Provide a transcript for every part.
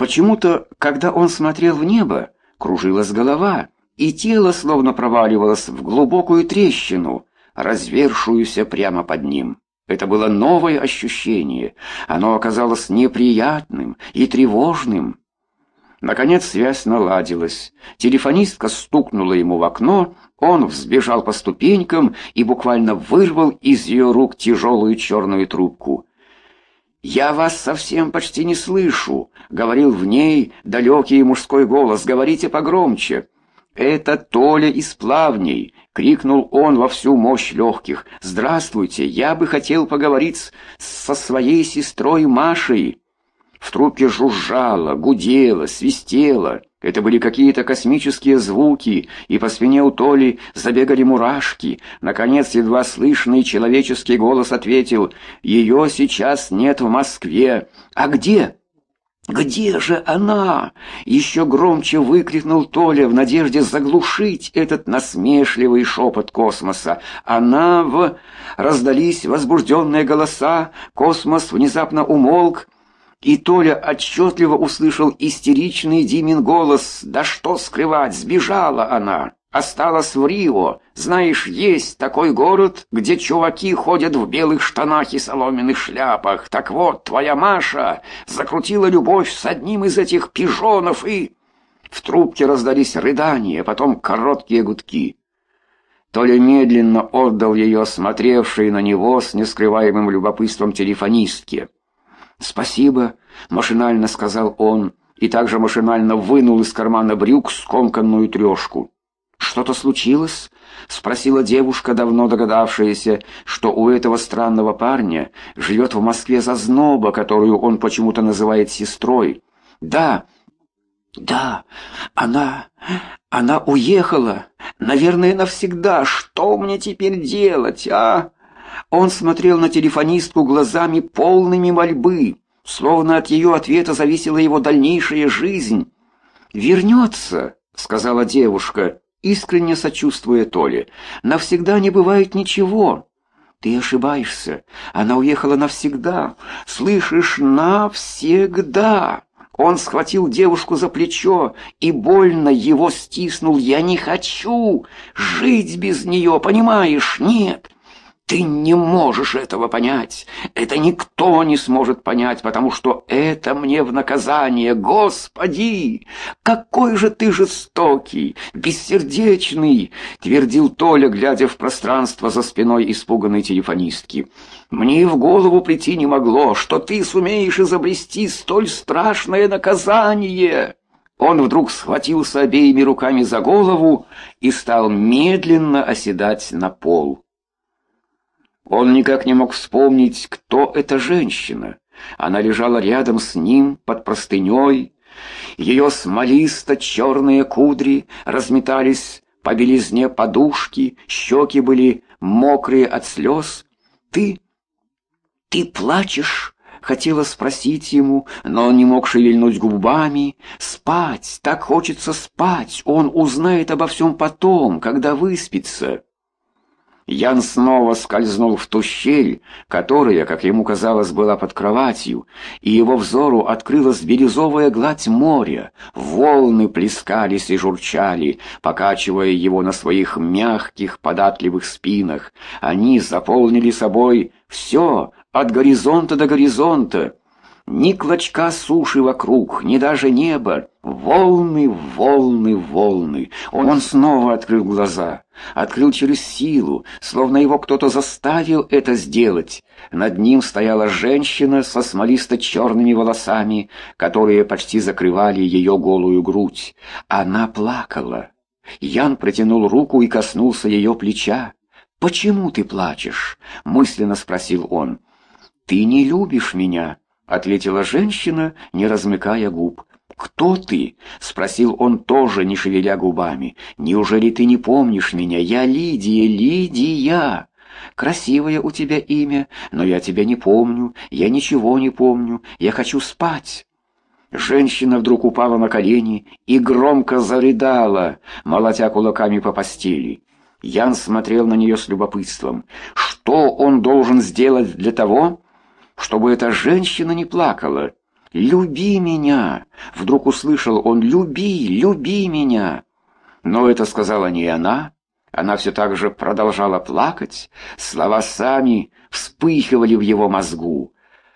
Почему-то, когда он смотрел в небо, кружилась голова, и тело словно проваливалось в глубокую трещину, развершуюся прямо под ним. Это было новое ощущение, оно оказалось неприятным и тревожным. Наконец связь наладилась. Телефонистка стукнула ему в окно, он взбежал по ступенькам и буквально вырвал из ее рук тяжелую черную трубку. «Я вас совсем почти не слышу», — говорил в ней далекий мужской голос. «Говорите погромче». «Это Толя из Плавней!» — крикнул он во всю мощь легких. «Здравствуйте, я бы хотел поговорить со своей сестрой Машей». В трубке жужжало, гудело, свистело. Это были какие-то космические звуки, и по спине у Толи забегали мурашки. Наконец, едва слышный человеческий голос ответил: «Ее сейчас нет в Москве». «А где?» «Где же она?» — еще громче выкрикнул Толя в надежде заглушить этот насмешливый шепот космоса. «Она в...» Раздались возбужденные голоса, космос внезапно умолк, и Толя отчетливо услышал истеричный Димин голос. «Да что скрывать, сбежала она! Осталась в Рио. Знаешь, есть такой город, где чуваки ходят в белых штанах и соломенных шляпах. Так вот, твоя Маша закрутила любовь с одним из этих пижонов и...» В трубке раздались рыдания, потом короткие гудки. Толя медленно отдал ее смотревшей на него с нескрываемым любопытством телефонистке. «Спасибо», — машинально сказал он, и также машинально вынул из кармана брюк скомканную трешку. «Что-то случилось?» — спросила девушка, давно догадавшаяся, что у этого странного парня живет в Москве зазноба, которую он почему-то называет сестрой. «Да, она уехала, наверное, навсегда. Что мне теперь делать, а?» Он смотрел на телефонистку глазами полными мольбы, словно от ее ответа зависела его дальнейшая жизнь. «Вернется», — сказала девушка, искренне сочувствуя Толе. «Навсегда не бывает ничего». «Ты ошибаешься. Она уехала навсегда. Слышишь, навсегда». Он схватил девушку за плечо и больно его стиснул. «Я не хочу жить без нее, понимаешь? Нет». «Ты не можешь этого понять. Это никто не сможет понять, потому что это мне в наказание. Господи, какой же ты жестокий, бессердечный!» — твердил Толя, глядя в пространство за спиной испуганной телефонистки. «Мне и в голову прийти не могло, что ты сумеешь изобрести столь страшное наказание!» Он вдруг схватился обеими руками за голову и стал медленно оседать на пол. Он никак не мог вспомнить, кто эта женщина. Она лежала рядом с ним под простыней. Ее смолисто-черные кудри разметались по белизне подушки, щеки были мокрые от слез. «Ты плачешь?» — хотела спросить ему, но он не мог шевельнуть губами. «Спать! Так хочется спать! Он узнает обо всем потом, когда выспится!» Ян снова скользнул в ту щель, которая, как ему казалось, была под кроватью, и его взору открылась бирюзовая гладь моря. Волны плескались и журчали, покачивая его на своих мягких, податливых спинах. Они заполнили собой все, от горизонта до горизонта. Ни клочка суши вокруг, ни даже неба. Волны, волны, волны. Он снова открыл глаза. Открыл через силу, словно его кто-то заставил это сделать. Над ним стояла женщина со смолисто-черными волосами, которые почти закрывали ее голую грудь. Она плакала. Ян протянул руку и коснулся ее плеча. «Почему ты плачешь?» — мысленно спросил он. «Ты не любишь меня», — ответила женщина, не размыкая губ. «Кто ты?» — спросил он тоже, не шевеля губами. «Неужели ты не помнишь меня? Я Лидия, Лидия! Красивое у тебя имя, но я тебя не помню, я ничего не помню, я хочу спать». Женщина вдруг упала на колени и громко зарыдала, молотя кулаками по постели. Ян смотрел на нее с любопытством. Что он должен сделать для того, чтобы эта женщина не плакала? «Люби меня!» Вдруг услышал он: «Люби, люби меня!» Но это сказала не она. Она все так же продолжала плакать. Слова сами вспыхивали в его мозгу.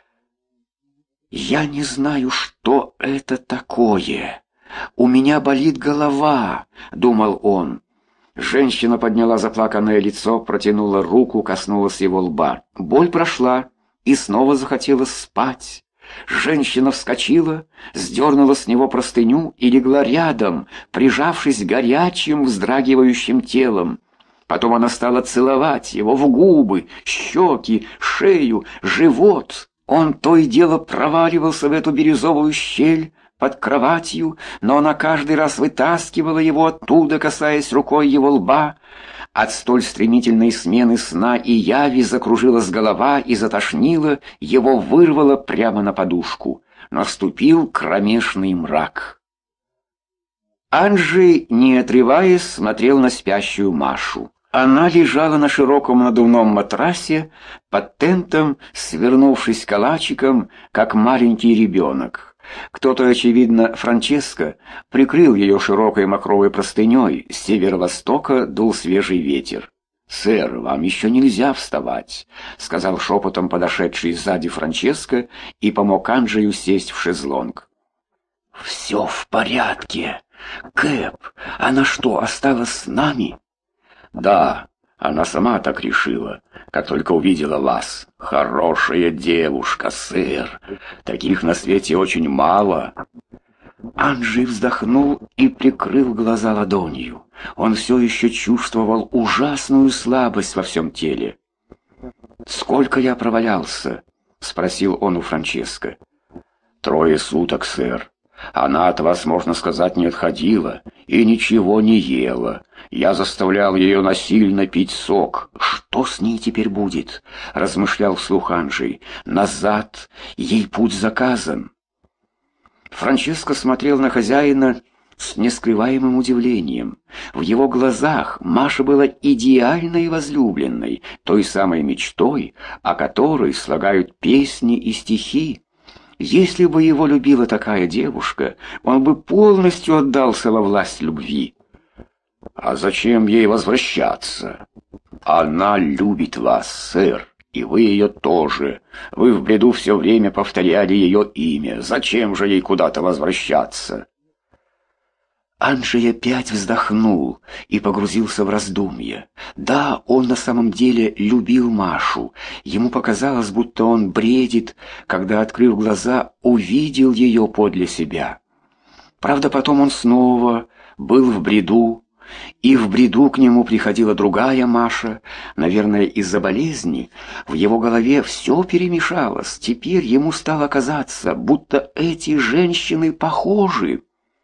«Я не знаю, что это такое. У меня болит голова», — думал он. Женщина подняла заплаканное лицо, протянула руку, коснулась его лба. Боль прошла, и снова захотелось спать. Женщина вскочила, сдернула с него простыню и легла рядом, прижавшись горячим, вздрагивающим телом. Потом она стала целовать его в губы, щеки, шею, живот. Он то и дело проваливался в эту бирюзовую щель под кроватью, но она каждый раз вытаскивала его оттуда, касаясь рукой его лба. От столь стремительной смены сна и яви закружилась голова и затошнила, его вырвало прямо на подушку. Наступил кромешный мрак. Анджей, не отрываясь, смотрел на спящую Машу. Она лежала на широком надувном матрасе под тентом, свернувшись калачиком, как маленький ребенок. Кто-то, очевидно, Франческо, прикрыл ее широкой махровой простыней. С северо-востока дул свежий ветер. «Сэр, вам еще нельзя вставать», — сказал шепотом подошедший сзади Франческо и помог Анджею сесть в шезлонг. «Все в порядке. Кэп, она что, осталась с нами?» «Да, она сама так решила, как только увидела вас. Хорошая девушка, сэр. Таких на свете очень мало». Анджей вздохнул и прикрыл глаза ладонью. Он все еще чувствовал ужасную слабость во всем теле. «Сколько я провалялся?» — спросил он у Франческо. «3 суток, сэр. Она от вас, можно сказать, не отходила и ничего не ела. Я заставлял ее насильно пить сок». «Что с ней теперь будет?» — размышлял вслух Анджей. «Назад ей путь заказан». Франческо смотрел на хозяина с нескрываемым удивлением. В его глазах Маша была идеальной возлюбленной, той самой мечтой, о которой слагают песни и стихи. Если бы его любила такая девушка, он бы полностью отдался во власть любви. «А зачем ей возвращаться? Она любит вас, сэр, и вы ее тоже. Вы в бреду все время повторяли ее имя. Зачем же ей куда-то возвращаться?» Анджей опять вздохнул и погрузился в раздумья. Да, он на самом деле любил Машу. Ему показалось, будто он бредит, когда, открыв глаза, увидел ее подле себя. Правда, потом он снова был в бреду, и в бреду к нему приходила другая Маша. Наверное, из-за болезни в его голове все перемешалось. Теперь ему стало казаться, будто эти женщины похожи.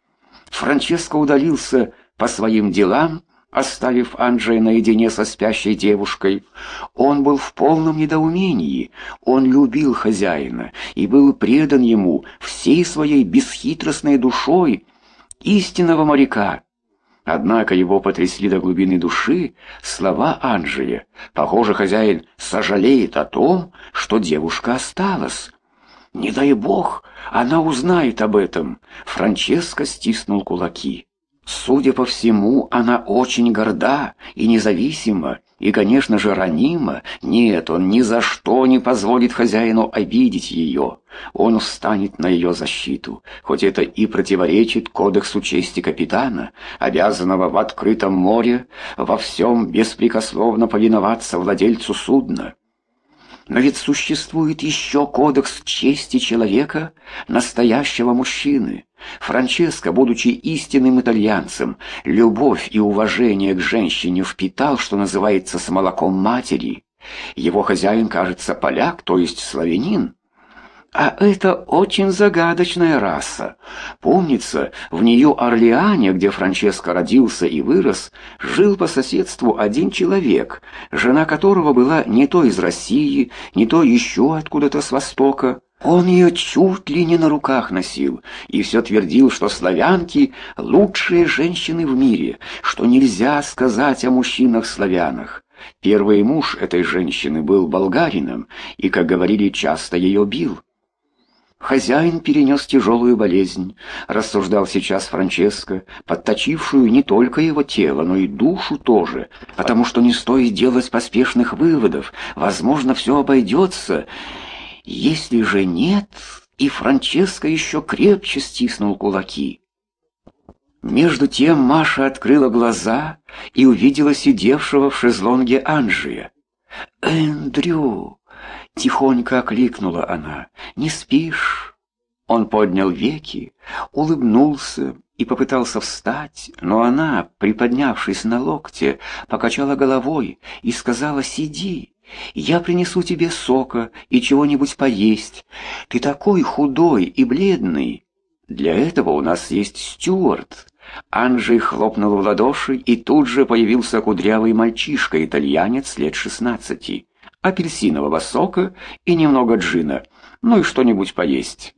Франческо удалился по своим делам, оставив Анджея наедине со спящей девушкой. Он был в полном недоумении. Он любил хозяина и был предан ему всей своей бесхитростной душой истинного моряка. Однако его потрясли до глубины души слова Анджея. Похоже, хозяин сожалеет о том, что девушка осталась. Не дай бог, она узнает об этом. Франческо стиснул кулаки. Судя по всему, она очень горда и независима, и, конечно же, ранима. Нет, он ни за что не позволит хозяину обидеть ее. Он встанет на ее защиту, хоть это и противоречит кодексу чести капитана, обязанного в открытом море во всем беспрекословно повиноваться владельцу судна. Но ведь существует еще кодекс чести человека, настоящего мужчины. Франческо, будучи истинным итальянцем, любовь и уважение к женщине впитал, что называется, с молоком матери. Его хозяин, кажется, поляк, то есть славянин. А это очень загадочная раса. Помнится, в Нью-Орлеане, где Франческо родился и вырос, жил по соседству один человек, жена которого была не то из России, не то еще откуда-то с Востока. Он ее чуть ли не на руках носил и все твердил, что славянки — лучшие женщины в мире, что нельзя сказать о мужчинах-славянах. Первый муж этой женщины был болгарином и, как говорили, часто ее бил. Хозяин перенес тяжелую болезнь, рассуждал сейчас Франческо, подточившую не только его тело, но и душу тоже, потому что не стоит делать поспешных выводов, возможно, все обойдется. Если же нет, и Франческо еще крепче стиснул кулаки. Между тем Маша открыла глаза и увидела сидевшего в шезлонге Анджея. «Эндрю!» — тихонько окликнула она. «Не спишь?» Он поднял веки, улыбнулся и попытался встать, но она, приподнявшись на локте, покачала головой и сказала: «Сиди, я принесу тебе сока и чего-нибудь поесть. Ты такой худой и бледный. Для этого у нас есть Стюарт». Анджей хлопнул в ладоши, и тут же появился кудрявый мальчишка-итальянец лет 16. Апельсинового сока и немного джина, ну и что-нибудь поесть.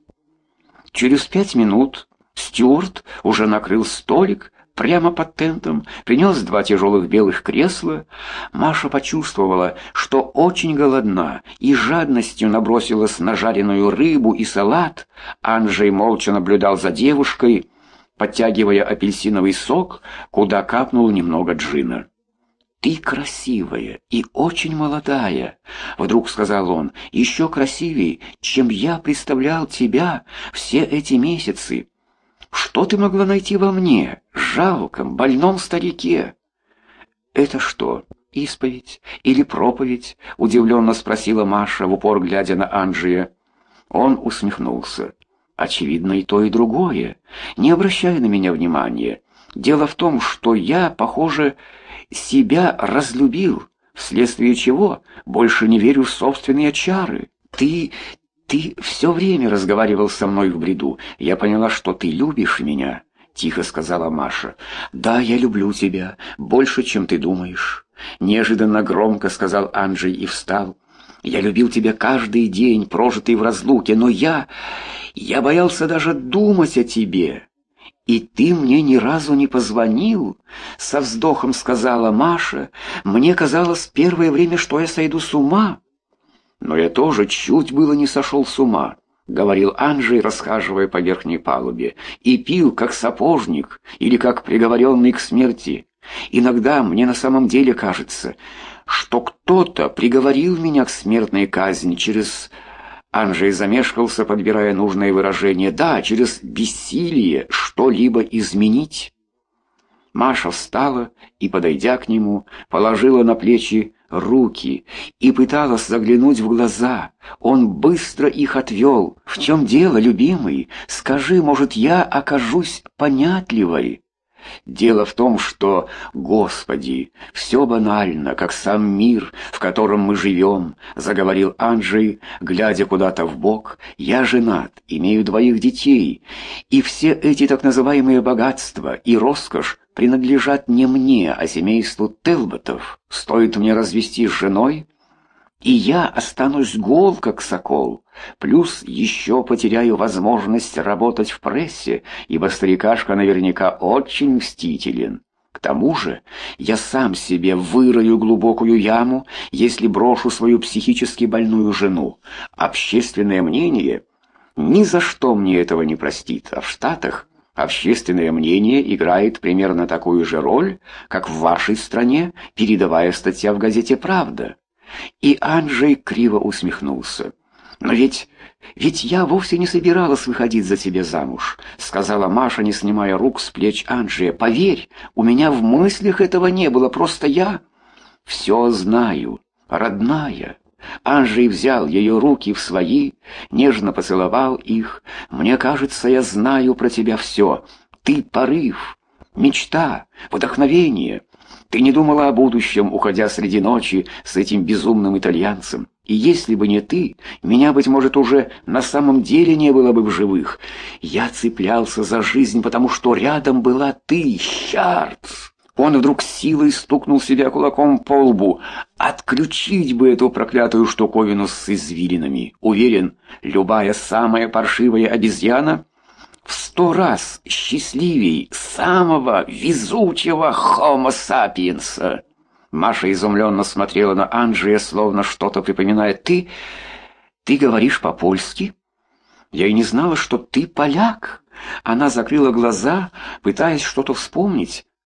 Через 5 минут Стюарт уже накрыл столик прямо под тентом, принес 2 тяжелых белых кресла. Маша почувствовала, что очень голодна, и жадностью набросилась на жареную рыбу и салат. Анджей молча наблюдал за девушкой, подтягивая апельсиновый сок, куда капнул немного джина. «Ты красивая и очень молодая», — вдруг сказал он, — «еще красивее, чем я представлял тебя все эти месяцы. Что ты могла найти во мне, жалком, больном старике?» «Это что, исповедь или проповедь?» — удивленно спросила Маша, в упор глядя на Анджея. Он усмехнулся. «Очевидно, и то, и другое. Не обращай на меня внимания. Дело в том, что я, похоже, себя разлюбил, вследствие чего больше не верю в собственные чары. Ты все время разговаривал со мной в бреду. Я поняла, что ты любишь меня», — тихо сказала Маша. «Да, я люблю тебя, больше, чем ты думаешь», — неожиданно громко сказал Анджей и встал. «Я любил тебя каждый день, прожитый в разлуке, но я боялся даже думать о тебе. И ты мне ни разу не позвонил», — со вздохом сказала Маша. «Мне казалось первое время, что я сойду с ума». «Но я тоже чуть было не сошел с ума», — говорил Анджей, расхаживая по верхней палубе, «и пил, как сапожник или как приговоренный к смерти. Иногда мне на самом деле кажется, что кто-то приговорил меня к смертной казни через...» Анджей замешкался, подбирая нужное выражение. «Да, через бессилие что-либо изменить». Маша встала и, подойдя к нему, положила на плечи руки и пыталась заглянуть в глаза. Он быстро их отвел. «В чем дело, любимый? Скажи, может, я окажусь понятливой?» «Дело в том, что, Господи, все банально, как сам мир, в котором мы живем», — заговорил Анджей, глядя куда-то вбок. «Я женат, имею 2 детей, и все эти так называемые богатства и роскошь принадлежат не мне, а семейству Телботов. Стоит мне развестись с женой, и я останусь гол, как сокол. Плюс еще потеряю возможность работать в прессе, ибо старикашка наверняка очень мстителен. К тому же я сам себе вырою глубокую яму, если брошу свою психически больную жену. Общественное мнение ни за что мне этого не простит, а в Штатах общественное мнение играет примерно такую же роль, как в вашей стране передовая статья в газете «Правда». И Анджей криво усмехнулся. «Но ведь я вовсе не собиралась выходить за тебя замуж», — сказала Маша, не снимая рук с плеч Анджея. «Поверь, у меня в мыслях этого не было, просто я...» «Все знаю, родная». Анджей взял ее руки в свои, нежно поцеловал их. «Мне кажется, я знаю про тебя все. Ты порыв, мечта, вдохновение. Ты не думала о будущем, уходя среди ночи с этим безумным итальянцем. И если бы не ты, меня, быть может, уже на самом деле не было бы в живых. Я цеплялся за жизнь, потому что рядом была ты, Щарт». Он вдруг силой стукнул себя кулаком по лбу. «Отключить бы эту проклятую штуковину с извилинами. Уверен, любая самая паршивая обезьяна в 100 раз счастливей самого везучего Homo sapiens». Маша изумленно смотрела на Анджея, словно что-то припоминая. «Ты говоришь по-польски?» Я и не знала, что ты поляк». Она закрыла глаза, пытаясь что-то вспомнить.